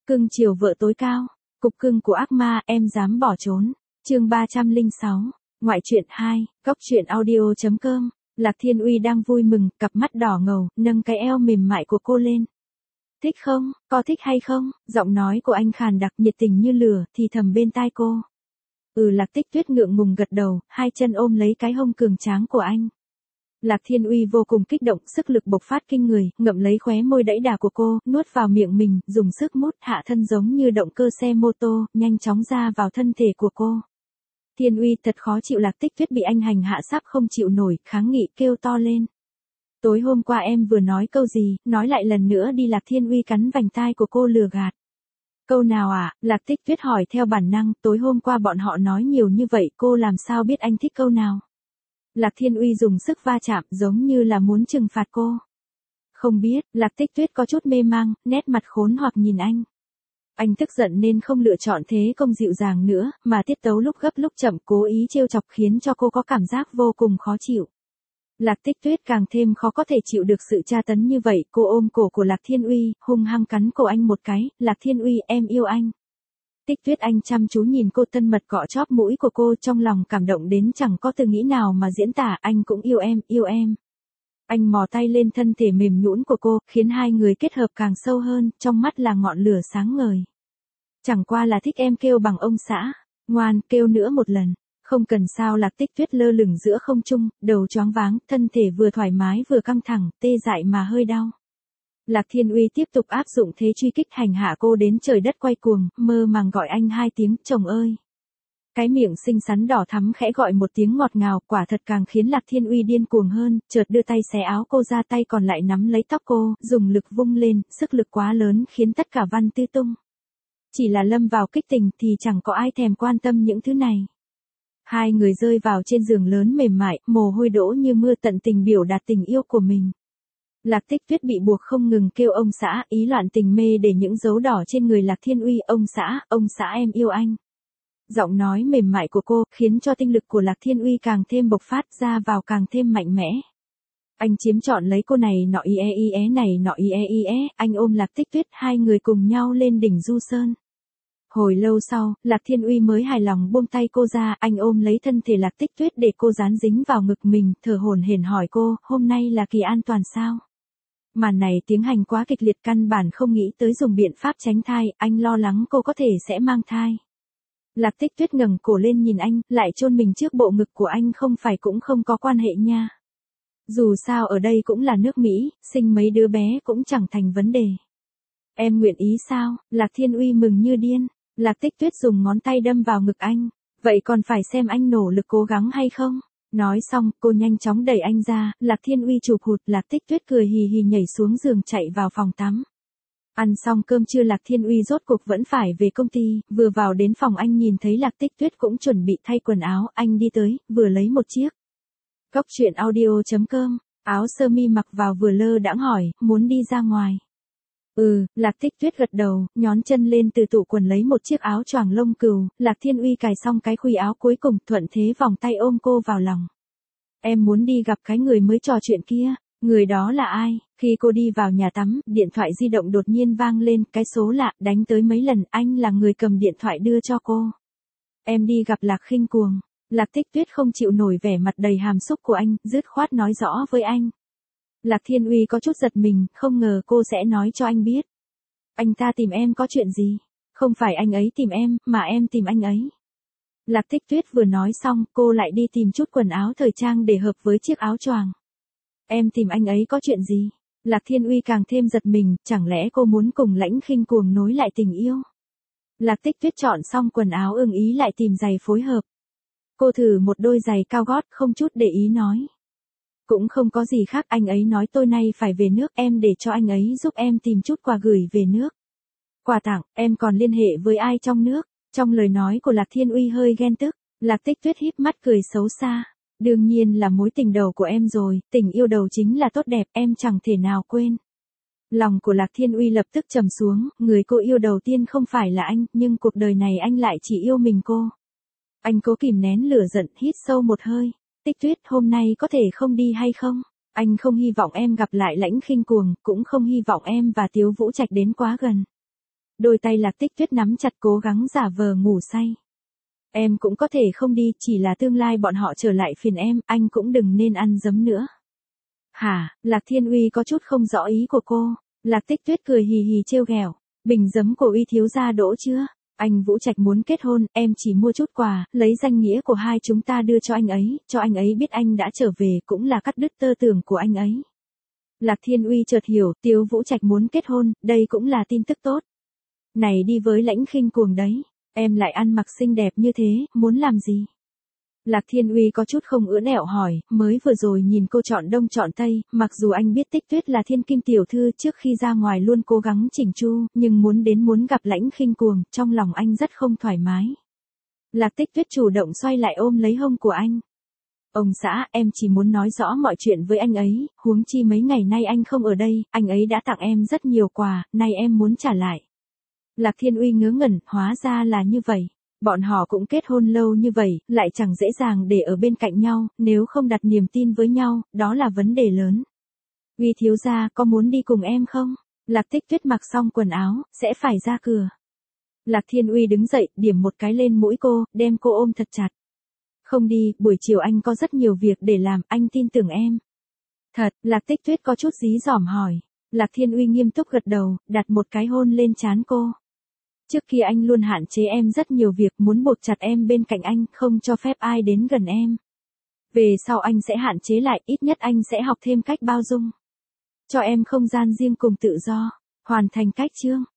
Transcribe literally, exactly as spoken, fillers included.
Cưng chiều vợ tối cao. Cục cưng của ác ma, em dám bỏ trốn. Chương ba trăm lẻ sáu. Ngoại truyện hai, cóc truyện audio.com. Lạc Thiên Uy đang vui mừng, cặp mắt đỏ ngầu, nâng cái eo mềm mại của cô lên. Thích không, có thích hay không? Giọng nói của anh khàn đặc nhiệt tình như lửa, thì thầm bên tai cô. Ừ, Lạc Tích Tuyết ngượng ngùng gật đầu, hai chân ôm lấy cái hông cường tráng của anh. Lạc Thiên Uy vô cùng kích động, sức lực bộc phát kinh người, ngậm lấy khóe môi đẫy đà của cô, nuốt vào miệng mình, dùng sức mút hạ thân giống như động cơ xe mô tô, nhanh chóng ra vào thân thể của cô. Thiên Uy thật khó chịu. Lạc Tích Tuyết bị anh hành hạ sắp không chịu nổi, kháng nghị kêu to lên. Tối hôm qua em vừa nói câu gì, nói lại lần nữa đi. Lạc Thiên Uy cắn vành tai của cô lừa gạt. Câu nào à? Lạc Tích Tuyết hỏi theo bản năng, tối hôm qua bọn họ nói nhiều như vậy, cô làm sao biết anh thích câu nào? Lạc Thiên Uy dùng sức va chạm, giống như là muốn trừng phạt cô. Không biết. Lạc Tích Tuyết có chút mê mang, nét mặt khốn hoặc nhìn anh. Anh tức giận nên không lựa chọn thế công dịu dàng nữa, mà tiết tấu lúc gấp lúc chậm, cố ý trêu chọc khiến cho cô có cảm giác vô cùng khó chịu. Lạc Tích Tuyết càng thêm khó có thể chịu được sự tra tấn như vậy, cô ôm cổ của Lạc Thiên Uy, hung hăng cắn cổ anh một cái. Lạc Thiên Uy, em yêu anh. Tích Tuyết, anh chăm chú nhìn cô, thân mật cọ chóp mũi của cô, trong lòng cảm động đến chẳng có từ nghĩ nào mà diễn tả. Anh cũng yêu em, yêu em. Anh mò tay lên thân thể mềm nhũn của cô, khiến hai người kết hợp càng sâu hơn, trong mắt là ngọn lửa sáng ngời. Chẳng qua là thích em kêu bằng ông xã. Ngoan, kêu nữa một lần. Không cần sao. Lạc Tích Tuyết lơ lửng giữa không trung, đầu choáng váng, thân thể vừa thoải mái vừa căng thẳng, tê dại mà hơi đau. Lạc Thiên Uy tiếp tục áp dụng thế truy kích hành hạ cô đến trời đất quay cuồng, mơ màng gọi anh hai tiếng, chồng ơi. Cái miệng xinh xắn đỏ thắm khẽ gọi một tiếng ngọt ngào, quả thật càng khiến Lạc Thiên Uy điên cuồng hơn, chợt đưa tay xé áo cô ra, tay còn lại nắm lấy tóc cô, dùng lực vung lên, sức lực quá lớn khiến tất cả văn tư tung. Chỉ là lâm vào kích tình thì chẳng có ai thèm quan tâm những thứ này. Hai người rơi vào trên giường lớn mềm mại, mồ hôi đổ như mưa, tận tình biểu đạt tình yêu của mình. Lạc Tích Tuyết bị buộc không ngừng kêu ông xã, ý loạn tình mê để những dấu đỏ trên người Lạc Thiên Uy. Ông xã, ông xã, em yêu anh. Giọng nói mềm mại của cô khiến cho tinh lực của Lạc Thiên Uy càng thêm bộc phát ra vào, càng thêm mạnh mẽ. Anh chiếm trọn lấy cô này nọ y e y é này nọ y e y é. Anh ôm Lạc Tích Tuyết, hai người cùng nhau lên đỉnh Du Sơn. Hồi lâu sau, Lạc Thiên Uy mới hài lòng buông tay cô ra, anh ôm lấy thân thể Lạc Tích Tuyết để cô dán dính vào ngực mình, thở hổn hển hỏi cô, hôm nay là kỳ an toàn sao? Màn này tiến hành quá kịch liệt, căn bản không nghĩ tới dùng biện pháp tránh thai, anh lo lắng cô có thể sẽ mang thai. Lạc Tích Tuyết ngẩng cổ lên nhìn anh, lại chôn mình trước bộ ngực của anh. Không phải cũng không có quan hệ nha. Dù sao ở đây cũng là nước Mỹ, sinh mấy đứa bé cũng chẳng thành vấn đề. Em nguyện ý sao? Lạc Thiên Uy mừng như điên. Lạc Tích Tuyết dùng ngón tay đâm vào ngực anh. Vậy còn phải xem anh nỗ lực cố gắng hay không? Nói xong, cô nhanh chóng đẩy anh ra, Lạc Thiên Uy chụp hụt. Lạc Tích Tuyết cười hì hì nhảy xuống giường chạy vào phòng tắm. Ăn xong cơm trưa, Lạc Thiên Uy rốt cuộc vẫn phải về công ty, vừa vào đến phòng anh nhìn thấy Lạc Tích Tuyết cũng chuẩn bị thay quần áo, anh đi tới, vừa lấy một chiếc. Cóc truyện audio.com, áo sơ mi mặc vào vừa lơ đãng hỏi, muốn đi ra ngoài. Ừ, Lạc Tích Tuyết gật đầu, nhón chân lên từ tủ quần lấy một chiếc áo choàng lông cừu. Lạc Thiên Uy cài xong cái khuy áo cuối cùng, thuận thế vòng tay ôm cô vào lòng. Em muốn đi gặp cái người mới trò chuyện kia. Người đó là ai? Khi cô đi vào nhà tắm, điện thoại di động đột nhiên vang lên, cái số lạ, đánh tới mấy lần, anh là người cầm điện thoại đưa cho cô. Em đi gặp Lạc Khinh Cuồng. Lạc Tích Tuyết không chịu nổi vẻ mặt đầy hàm xúc của anh, dứt khoát nói rõ với anh. Lạc Thiên Uy có chút giật mình, không ngờ cô sẽ nói cho anh biết. Anh ta tìm em có chuyện gì? Không phải anh ấy tìm em, mà em tìm anh ấy. Lạc Tích Tuyết vừa nói xong, cô lại đi tìm chút quần áo thời trang để hợp với chiếc áo choàng. Em tìm anh ấy có chuyện gì? Lạc Thiên Uy càng thêm giật mình, chẳng lẽ cô muốn cùng Lãnh Khinh Cuồng nối lại tình yêu? Lạc Tích Tuyết chọn xong quần áo ưng ý lại tìm giày phối hợp. Cô thử một đôi giày cao gót, không chút để ý nói. Cũng không có gì khác, anh ấy nói tôi nay phải về nước, em để cho anh ấy giúp em tìm chút quà gửi về nước. Quà tặng, em còn liên hệ với ai trong nước? Trong lời nói của Lạc Thiên Uy hơi ghen tức, Lạc Tích Tuyết híp mắt cười xấu xa. Đương nhiên là mối tình đầu của em rồi, tình yêu đầu chính là tốt đẹp, em chẳng thể nào quên. Lòng của Lạc Thiên Uy lập tức trầm xuống, người cô yêu đầu tiên không phải là anh, nhưng cuộc đời này anh lại chỉ yêu mình cô. Anh cố kìm nén lửa giận, hít sâu một hơi. Tích Tuyết, hôm nay có thể không đi hay không? Anh không hy vọng em gặp lại Lãnh Khinh Cuồng, cũng không hy vọng em và Tiếu Vũ Trạch đến quá gần. Đôi tay Lạc Tích Tuyết nắm chặt cố gắng giả vờ ngủ say. Em cũng có thể không đi, chỉ là tương lai bọn họ trở lại phiền em, anh cũng đừng nên ăn dấm nữa. Hả, Lạc Thiên Uy có chút không rõ ý của cô. Lạc Tích Tuyết cười hì hì trêu ghẹo. Bình giấm của Uy thiếu gia đỗ chưa? Anh Vũ Trạch muốn kết hôn, em chỉ mua chút quà, lấy danh nghĩa của hai chúng ta đưa cho anh ấy, cho anh ấy biết anh đã trở về, cũng là cắt đứt tơ tưởng của anh ấy. Lạc Thiên Uy chợt hiểu, Tiếu Vũ Trạch muốn kết hôn, đây cũng là tin tức tốt. Này đi với Lãnh Khinh Cuồng đấy, em lại ăn mặc xinh đẹp như thế, muốn làm gì? Lạc Thiên Uy có chút không ưỡn ẹo hỏi, mới vừa rồi nhìn cô chọn đông chọn tây, mặc dù anh biết Tích Tuyết là thiên kim tiểu thư trước khi ra ngoài luôn cố gắng chỉnh chu, nhưng muốn đến muốn gặp Lãnh Khinh Cuồng, trong lòng anh rất không thoải mái. Lạc Tích Tuyết chủ động xoay lại ôm lấy hông của anh. Ông xã, em chỉ muốn nói rõ mọi chuyện với anh ấy, huống chi mấy ngày nay anh không ở đây, anh ấy đã tặng em rất nhiều quà, nay em muốn trả lại. Lạc Thiên Uy ngớ ngẩn, hóa ra là như vậy. Bọn họ cũng kết hôn lâu như vậy, lại chẳng dễ dàng để ở bên cạnh nhau, nếu không đặt niềm tin với nhau, đó là vấn đề lớn. Uy thiếu gia, có muốn đi cùng em không? Lạc Tích Tuyết mặc xong quần áo, sẽ phải ra cửa. Lạc Thiên Uy đứng dậy, điểm một cái lên mũi cô, đem cô ôm thật chặt. Không đi, buổi chiều anh có rất nhiều việc để làm, anh tin tưởng em. Thật, Lạc Tích Tuyết có chút dí dỏm hỏi. Lạc Thiên Uy nghiêm túc gật đầu, đặt một cái hôn lên trán cô. Trước kia anh luôn hạn chế em rất nhiều việc, muốn buộc chặt em bên cạnh anh, không cho phép ai đến gần em. Về sau anh sẽ hạn chế lại, ít nhất anh sẽ học thêm cách bao dung. Cho em không gian riêng cùng tự do. Hoàn thành cách chương.